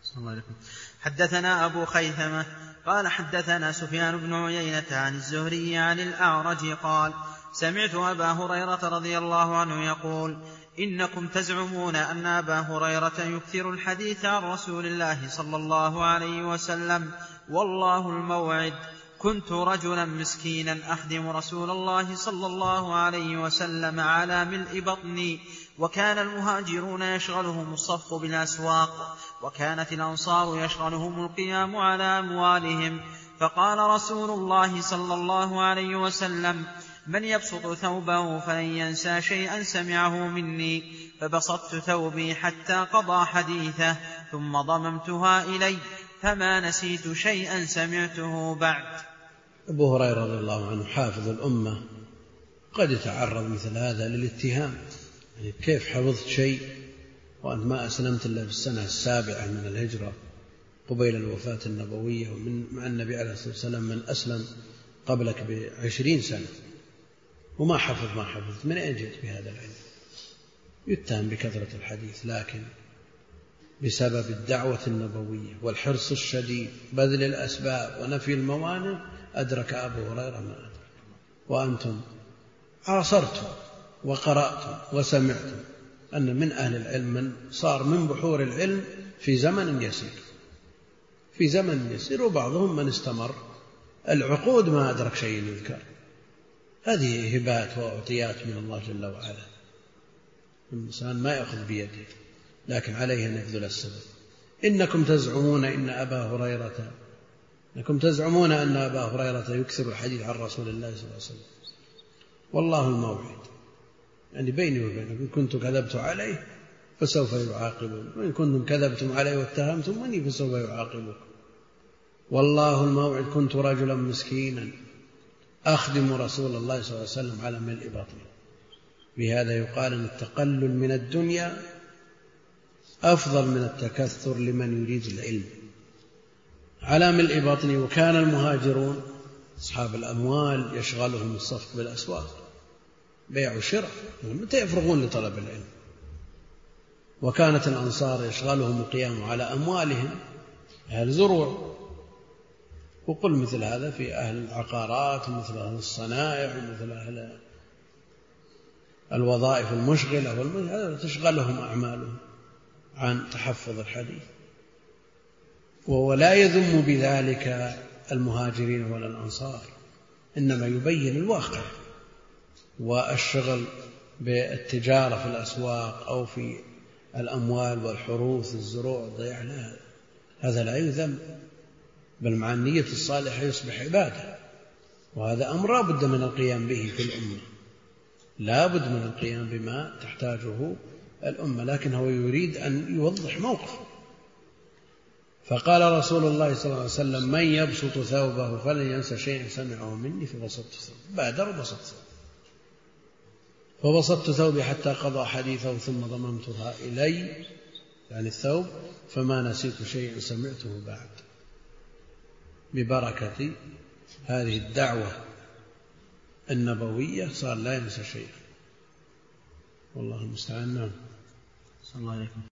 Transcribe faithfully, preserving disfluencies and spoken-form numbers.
صلى الله عليه وسلم. حدثنا أبو خيثمة قال حدثنا سفيان بن عيينة عن الزهري عن الأعرج قال سمعت أبا هريرة رضي الله عنه يقول إنكم تزعمون أن أبا هريرة يكثر الحديث عن رسول الله صلى الله عليه وسلم والله الموعد كنت رجلا مسكينا أخدم رسول الله صلى الله عليه وسلم على ملء بطني وكان المهاجرون يشغلهم الصف بالأسواق وكانت الأنصار يشغلهم القيام على أموالهم فقال رسول الله صلى الله عليه وسلم من يبسط ثوبه فلن ينسى شيئا سمعه مني فبسطت ثوبي حتى قضى حديثه ثم ضممتها إلي فما نسيت شيئا سمعته بعد. أبو هريرة رضي الله عنه حافظ الأمة قد يتعرض مثل هذا للاتهام يعني كيف حفظت شيء وأنت ما أسلمت إلا في السنة السابعة من الهجرة قبيل الوفاة النبوية ومن مع النبي عليه الصلاة والسلام من أسلم قبلك بعشرين سنة وما حفظ ما حفظت من أين جئت بهذا العلم؟ يتهم بكثرة الحديث لكن بسبب الدعوة النبوية والحرص الشديد بذل الأسباب ونفي الموانع أدرك أبو هريرة ما أدرك وأنتم عاصرتم وقرأتم وسمعتم أن من أهل العلم من صار من بحور العلم في زمن يسير في زمن يسير وبعضهم من استمر العقود ما أدرك شيء يذكر. هذه هبات وأعطيات من الله جل وعلا الإنسان ما يأخذ بيده لكن عليه أن يبذل السبب. إنكم تزعمون إن أبا هريرة إنكم تزعمون أن أبا هريرة يكثر الحديث عن رسول الله صلى الله عليه وسلم والله الموعد يعني بيني وبينكم إن كنت كذبت عليه فسوف يعاقبون وإن كنتم كذبتم عليه واتهمتم مني فسوف يعاقبون. والله الموعد كنت رجلا مسكينا أخدم رسول الله صلى الله عليه وسلم على ملء بطنه. بهذا يقال أن التقلل من الدنيا أفضل من التكثر لمن يريد العلم على ملء بطنه. وكان المهاجرون أصحاب الأموال يشغلهم الصفق بالأسواق بيع وشراء متى يفرغون لطلب العلم وكانت الأنصار يشغلهم القيام على أموالهم أهل زروع وقل مثل هذا في أهل العقارات ومثل أهل الصنائع ومثل أهل الوظائف المشغلة والمشغلة تشغلهم أعمالهم عن تحفظ الحديث. وهو لا يذم بذلك المهاجرين ولا الأنصار إنما يبين الواقع والشغل بالتجارة في الأسواق أو في الأموال والحروث الزروع الضياع لا هذا لا يذم بل مع النية الصالحة يصبح عبادة وهذا أمر لا بد من القيام به في الأمة لا بد من القيام بما تحتاجه الأمة لكن هو يريد أن يوضح موقف. فقال رسول الله صلى الله عليه وسلم من يبسط ثوبه فلن ينسى شيئا سمعه مني فبسطت ثوبي بادر وبسط ثوبي فبسطت ثوبي حتى قضى حديثه ثم ضممتها إلي يعني الثوب فما نسيت شيئا سمعته بعد. ببركة هذه الدعوة النبوية صار لا ينسى شيئا والله المستعان. صلى الله عليه وسلم.